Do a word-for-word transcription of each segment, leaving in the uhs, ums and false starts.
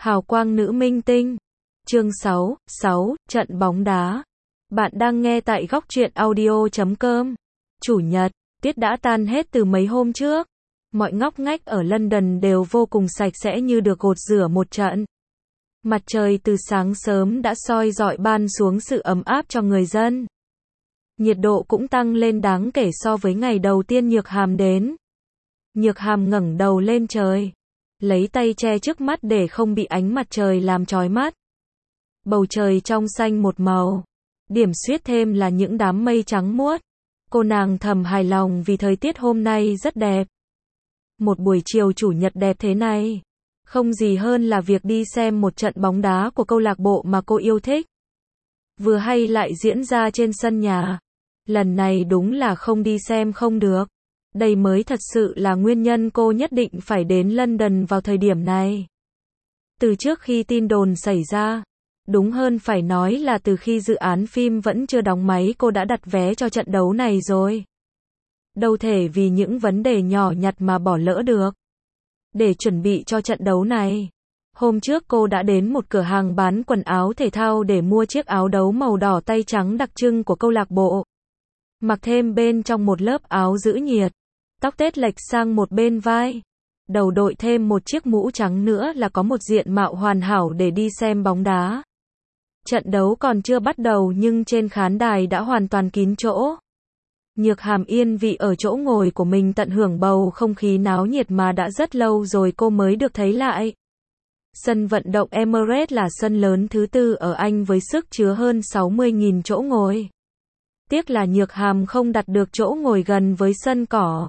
Hào quang nữ minh tinh. Chương sáu, sáu, trận bóng đá. Bạn đang nghe tại góc truyện audio chấm com. Chủ nhật, tiết đã tan hết từ mấy hôm trước. Mọi ngóc ngách ở London đều vô cùng sạch sẽ như được gột rửa một trận. Mặt trời từ sáng sớm đã soi rọi ban xuống sự ấm áp cho người dân. Nhiệt độ cũng tăng lên đáng kể so với ngày đầu tiên Nhược Hàm đến. Nhược Hàm ngẩng đầu lên trời, lấy tay che trước mắt để không bị ánh mặt trời làm chói mắt. Bầu trời trong xanh một màu, điểm xuyết thêm là những đám mây trắng muốt. Cô nàng thầm hài lòng vì thời tiết hôm nay rất đẹp. Một buổi chiều chủ nhật đẹp thế này, không gì hơn là việc đi xem một trận bóng đá của câu lạc bộ mà cô yêu thích. Vừa hay lại diễn ra trên sân nhà. Lần này đúng là không đi xem không được. Đây mới thật sự là nguyên nhân cô nhất định phải đến London vào thời điểm này. Từ trước khi tin đồn xảy ra, đúng hơn phải nói là từ khi dự án phim vẫn chưa đóng máy cô đã đặt vé cho trận đấu này rồi. Đâu thể vì những vấn đề nhỏ nhặt mà bỏ lỡ được. Để chuẩn bị cho trận đấu này, hôm trước cô đã đến một cửa hàng bán quần áo thể thao để mua chiếc áo đấu màu đỏ tay trắng đặc trưng của câu lạc bộ. Mặc thêm bên trong một lớp áo giữ nhiệt, tóc tết lệch sang một bên vai, đầu đội thêm một chiếc mũ trắng nữa là có một diện mạo hoàn hảo để đi xem bóng đá. Trận đấu còn chưa bắt đầu nhưng trên khán đài đã hoàn toàn kín chỗ. Nhược Hàm yên vị ở chỗ ngồi của mình tận hưởng bầu không khí náo nhiệt mà đã rất lâu rồi cô mới được thấy lại. Sân vận động Emirates là sân lớn thứ tư ở Anh với sức chứa hơn sáu mươi nghìn chỗ ngồi. Tiếc là Nhược Hàm không đặt được chỗ ngồi gần với sân cỏ.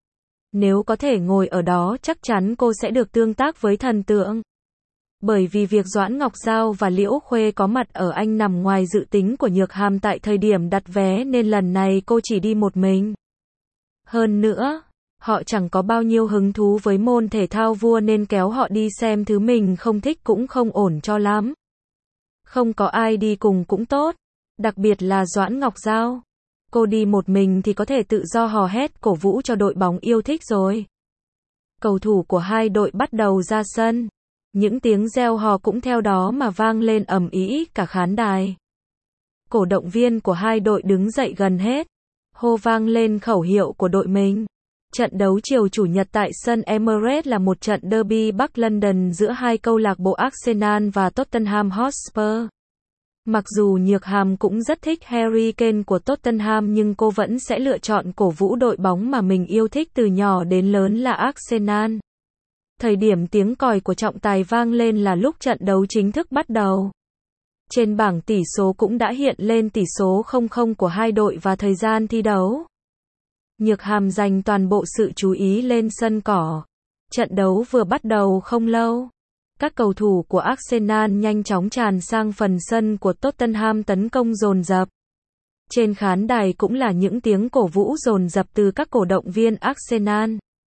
Nếu có thể ngồi ở đó chắc chắn cô sẽ được tương tác với thần tượng. Bởi vì việc Doãn Ngọc Giao và Liễu Khuê có mặt ở Anh nằm ngoài dự tính của Nhược Hàm tại thời điểm đặt vé nên lần này cô chỉ đi một mình. Hơn nữa, họ chẳng có bao nhiêu hứng thú với môn thể thao vua nên kéo họ đi xem thứ mình không thích cũng không ổn cho lắm. Không có ai đi cùng cũng tốt, đặc biệt là Doãn Ngọc Giao. Cô đi một mình thì có thể tự do hò hét cổ vũ cho đội bóng yêu thích rồi. Cầu thủ của hai đội bắt đầu ra sân. Những tiếng reo hò cũng theo đó mà vang lên ầm ĩ cả khán đài. Cổ động viên của hai đội đứng dậy gần hết, hô vang lên khẩu hiệu của đội mình. Trận đấu chiều chủ nhật tại sân Emirates là một trận derby Bắc London giữa hai câu lạc bộ Arsenal và Tottenham Hotspur. Mặc dù Nhược Hàm cũng rất thích Harry Kane của Tottenham nhưng cô vẫn sẽ lựa chọn cổ vũ đội bóng mà mình yêu thích từ nhỏ đến lớn là Arsenal. Thời điểm tiếng còi của trọng tài vang lên là lúc trận đấu chính thức bắt đầu. Trên bảng tỷ số cũng đã hiện lên tỷ số không không của hai đội và thời gian thi đấu. Nhược Hàm dành toàn bộ sự chú ý lên sân cỏ. Trận đấu vừa bắt đầu không lâu. Các cầu thủ của Arsenal nhanh chóng tràn sang phần sân của Tottenham tấn công dồn dập. Trên khán đài cũng là những tiếng cổ vũ dồn dập từ các cổ động viên Arsenal.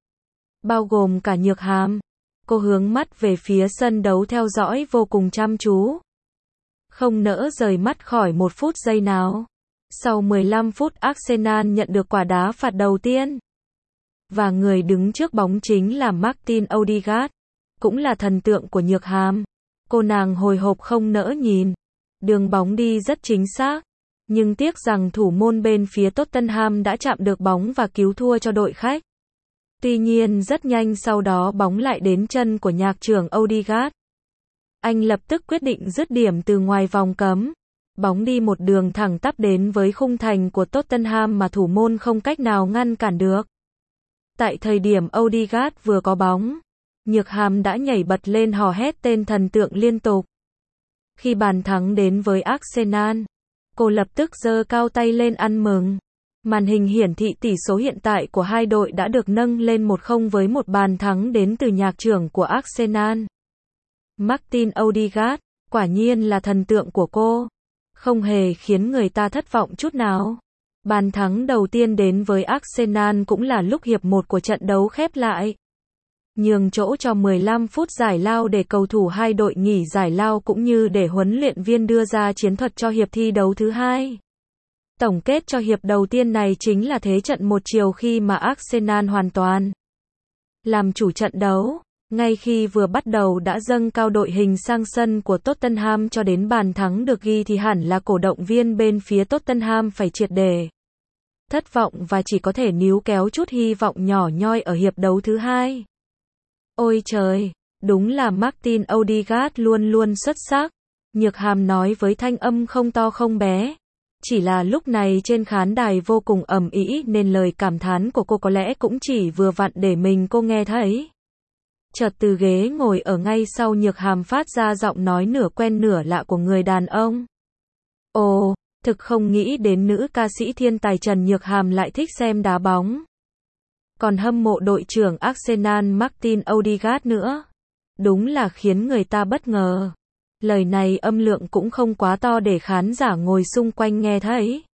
Bao gồm cả Nhược Hàm. Cô hướng mắt về phía sân đấu theo dõi vô cùng chăm chú. Không nỡ rời mắt khỏi một phút giây nào. Sau mười lăm phút Arsenal nhận được quả đá phạt đầu tiên. Và người đứng trước bóng chính là Martin Odegaard. Cũng là thần tượng của Nhược Hàm. Cô nàng hồi hộp không nỡ nhìn. Đường bóng đi rất chính xác. Nhưng tiếc rằng thủ môn bên phía Tottenham đã chạm được bóng và cứu thua cho đội khách. Tuy nhiên rất nhanh sau đó bóng lại đến chân của nhạc trưởng Odegaard. Anh lập tức quyết định dứt điểm từ ngoài vòng cấm. Bóng đi một đường thẳng tắp đến với khung thành của Tottenham mà thủ môn không cách nào ngăn cản được. Tại thời điểm Odegaard vừa có bóng, Nhược Hàm đã nhảy bật lên hò hét tên thần tượng liên tục. Khi bàn thắng đến với Arsenal, cô lập tức giơ cao tay lên ăn mừng. Màn hình hiển thị tỷ số hiện tại của hai đội đã được nâng lên một không với một bàn thắng đến từ nhạc trưởng của Arsenal. Martin Odegaard, quả nhiên là thần tượng của cô. Không hề khiến người ta thất vọng chút nào. Bàn thắng đầu tiên đến với Arsenal cũng là lúc hiệp một của trận đấu khép lại. Nhường chỗ cho mười lăm phút giải lao để cầu thủ hai đội nghỉ giải lao cũng như để huấn luyện viên đưa ra chiến thuật cho hiệp thi đấu thứ hai. Tổng kết cho hiệp đầu tiên này chính là thế trận một chiều khi mà Arsenal hoàn toàn làm chủ trận đấu. Ngay khi vừa bắt đầu đã dâng cao đội hình sang sân của Tottenham cho đến bàn thắng được ghi thì hẳn là cổ động viên bên phía Tottenham phải triệt để thất vọng và chỉ có thể níu kéo chút hy vọng nhỏ nhoi ở hiệp đấu thứ hai. Ôi trời, đúng là Martin Odegaard luôn luôn xuất sắc, Nhược Hàm nói với thanh âm không to không bé. Chỉ là lúc này trên khán đài vô cùng ầm ĩ nên lời cảm thán của cô có lẽ cũng chỉ vừa vặn để mình cô nghe thấy. Chợt từ ghế ngồi ở ngay sau Nhược Hàm phát ra giọng nói nửa quen nửa lạ của người đàn ông. Ồ, thực không nghĩ đến nữ ca sĩ thiên tài Trần Nhược Hàm lại thích xem đá bóng. Còn hâm mộ đội trưởng Arsenal Martin Odegaard nữa. Đúng là khiến người ta bất ngờ. Lời này âm lượng cũng không quá to để khán giả ngồi xung quanh nghe thấy.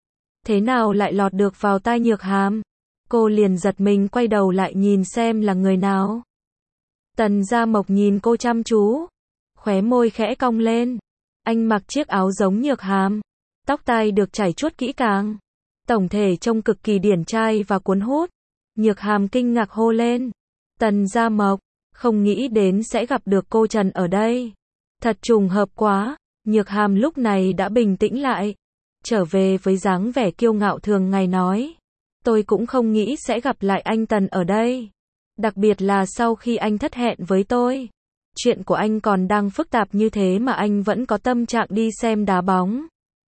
Thế nào lại lọt được vào tai Nhược Hàm? Cô liền giật mình quay đầu lại nhìn xem là người nào. Tần Gia Mộc nhìn cô chăm chú, khóe môi khẽ cong lên. Anh mặc chiếc áo giống Nhược Hàm, tóc tai được chải chuốt kỹ càng, tổng thể trông cực kỳ điển trai và cuốn hút. Nhược Hàm kinh ngạc hô lên, Tần Gia Mộc, không nghĩ đến sẽ gặp được cô Trần ở đây. Thật trùng hợp quá. Nhược Hàm lúc này đã bình tĩnh lại, trở về với dáng vẻ kiêu ngạo thường ngày nói, tôi cũng không nghĩ sẽ gặp lại anh Tần ở đây. Đặc biệt là sau khi anh thất hẹn với tôi. Chuyện của anh còn đang phức tạp như thế mà anh vẫn có tâm trạng đi xem đá bóng.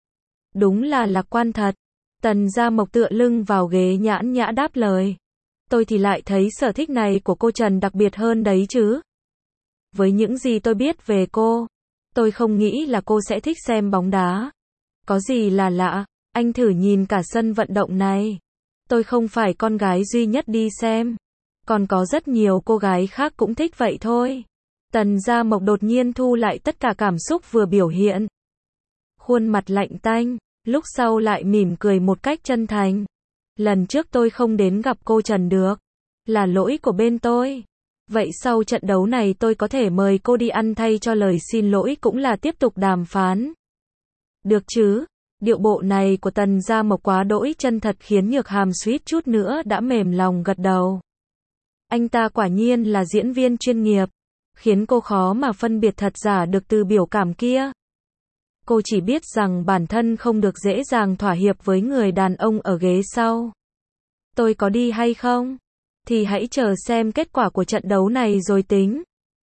Đúng là lạc quan thật. Tần Gia Mộc tựa lưng vào ghế nhãn nhã đáp lời. Tôi thì lại thấy sở thích này của cô Trần đặc biệt hơn đấy chứ. Với những gì tôi biết về cô, tôi không nghĩ là cô sẽ thích xem bóng đá. Có gì là lạ, anh thử nhìn cả sân vận động này. Tôi không phải con gái duy nhất đi xem. Còn có rất nhiều cô gái khác cũng thích vậy thôi. Tần Gia Mộc đột nhiên thu lại tất cả cảm xúc vừa biểu hiện. Khuôn mặt lạnh tanh, lúc sau lại mỉm cười một cách chân thành. Lần trước tôi không đến gặp cô Trần được. Là lỗi của bên tôi. Vậy sau trận đấu này tôi có thể mời cô đi ăn thay cho lời xin lỗi cũng là tiếp tục đàm phán. Được chứ? Điệu bộ này của Tần Gia Mộc quá đỗi chân thật khiến Nhược Hàm suýt chút nữa đã mềm lòng gật đầu. Anh ta quả nhiên là diễn viên chuyên nghiệp, khiến cô khó mà phân biệt thật giả được từ biểu cảm kia. Cô chỉ biết rằng bản thân không được dễ dàng thỏa hiệp với người đàn ông ở ghế sau. Tôi có đi hay không? Thì hãy chờ xem kết quả của trận đấu này rồi tính.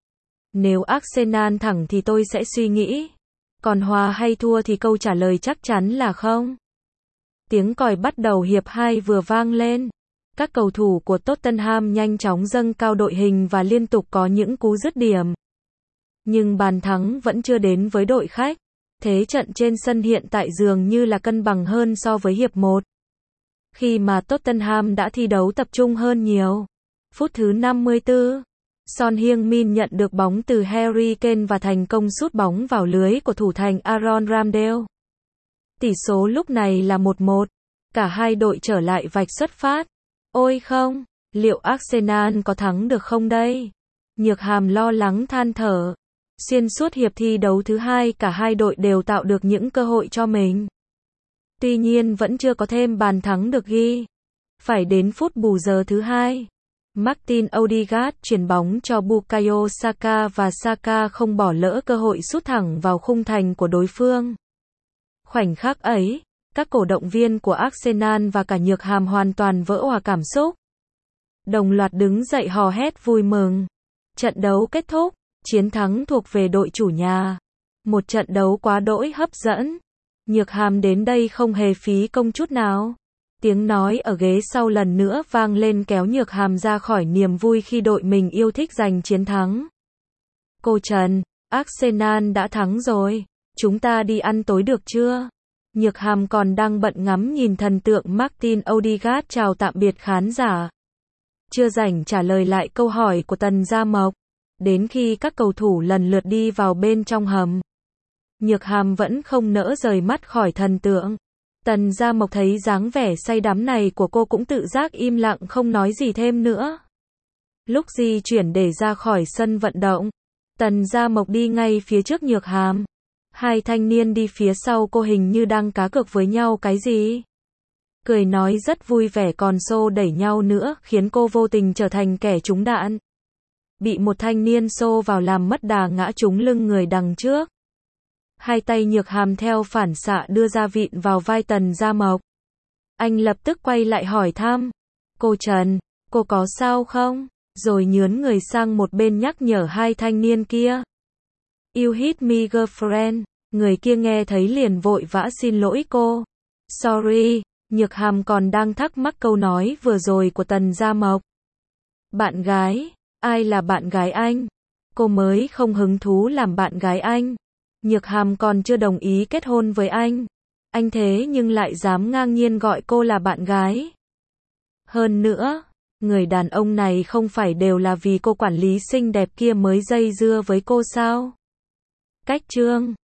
Nếu Arsenal thắng thì tôi sẽ suy nghĩ. Còn hòa hay thua thì câu trả lời chắc chắn là không. Tiếng còi bắt đầu hiệp hai vừa vang lên. Các cầu thủ của Tottenham nhanh chóng dâng cao đội hình và liên tục có những cú dứt điểm. Nhưng bàn thắng vẫn chưa đến với đội khách. Thế trận trên sân hiện tại dường như là cân bằng hơn so với hiệp một. Khi mà Tottenham đã thi đấu tập trung hơn nhiều. Phút thứ năm mươi tư, Son Heung-min nhận được bóng từ Harry Kane và thành công sút bóng vào lưới của thủ thành Aaron Ramsdale. Tỷ số lúc này là một một. Cả hai đội trở lại vạch xuất phát. Ôi không, liệu Arsenal có thắng được không đây? Nhược Hàm lo lắng than thở. Xuyên suốt hiệp thi đấu thứ hai cả hai đội đều tạo được những cơ hội cho mình. Tuy nhiên vẫn chưa có thêm bàn thắng được ghi. Phải đến phút bù giờ thứ hai. Martin Odegaard chuyển bóng cho Bukayo Saka và Saka không bỏ lỡ cơ hội sút thẳng vào khung thành của đối phương. Khoảnh khắc ấy, các cổ động viên của Arsenal và cả Nhược Hàm hoàn toàn vỡ òa cảm xúc. Đồng loạt đứng dậy hò hét vui mừng. Trận đấu kết thúc, chiến thắng thuộc về đội chủ nhà. Một trận đấu quá đỗi hấp dẫn. Nhược Hàm đến đây không hề phí công chút nào. Tiếng nói ở ghế sau lần nữa vang lên kéo Nhược Hàm ra khỏi niềm vui khi đội mình yêu thích giành chiến thắng. Cô Trần, Arsenal đã thắng rồi. Chúng ta đi ăn tối được chưa? Nhược Hàm còn đang bận ngắm nhìn thần tượng Martin Odegaard chào tạm biệt khán giả. Chưa rảnh trả lời lại câu hỏi của Tần Gia Mộc. Đến khi các cầu thủ lần lượt đi vào bên trong hầm. Nhược Hàm vẫn không nỡ rời mắt khỏi thần tượng. Tần Gia Mộc thấy dáng vẻ say đắm này của cô cũng tự giác im lặng không nói gì thêm nữa. Lúc di chuyển để ra khỏi sân vận động, Tần Gia Mộc đi ngay phía trước Nhược Hàm. Hai thanh niên đi phía sau cô hình như đang cá cược với nhau cái gì. Cười nói rất vui vẻ còn xô đẩy nhau nữa khiến cô vô tình trở thành kẻ trúng đạn. bị một thanh niên xô vào làm mất đà ngã trúng lưng người đằng trước. Hai tay Nhược Hàm theo phản xạ đưa ra vịn vào vai Tần Gia Mộc. Anh lập tức quay lại hỏi thăm. Cô Trần, cô có sao không? Rồi nhướn người sang một bên nhắc nhở hai thanh niên kia. You hit me girlfriend. Người kia nghe thấy liền vội vã xin lỗi cô. Sorry, Nhược Hàm còn đang thắc mắc câu nói vừa rồi của Tần Gia Mộc. Bạn gái? Ai là bạn gái anh? Cô mới không hứng thú làm bạn gái anh. Nhược Hàm còn chưa đồng ý kết hôn với anh. Anh thế nhưng lại dám ngang nhiên gọi cô là bạn gái. Hơn nữa, người đàn ông này không phải đều là vì cô quản lý xinh đẹp kia mới dây dưa với cô sao? Cách chương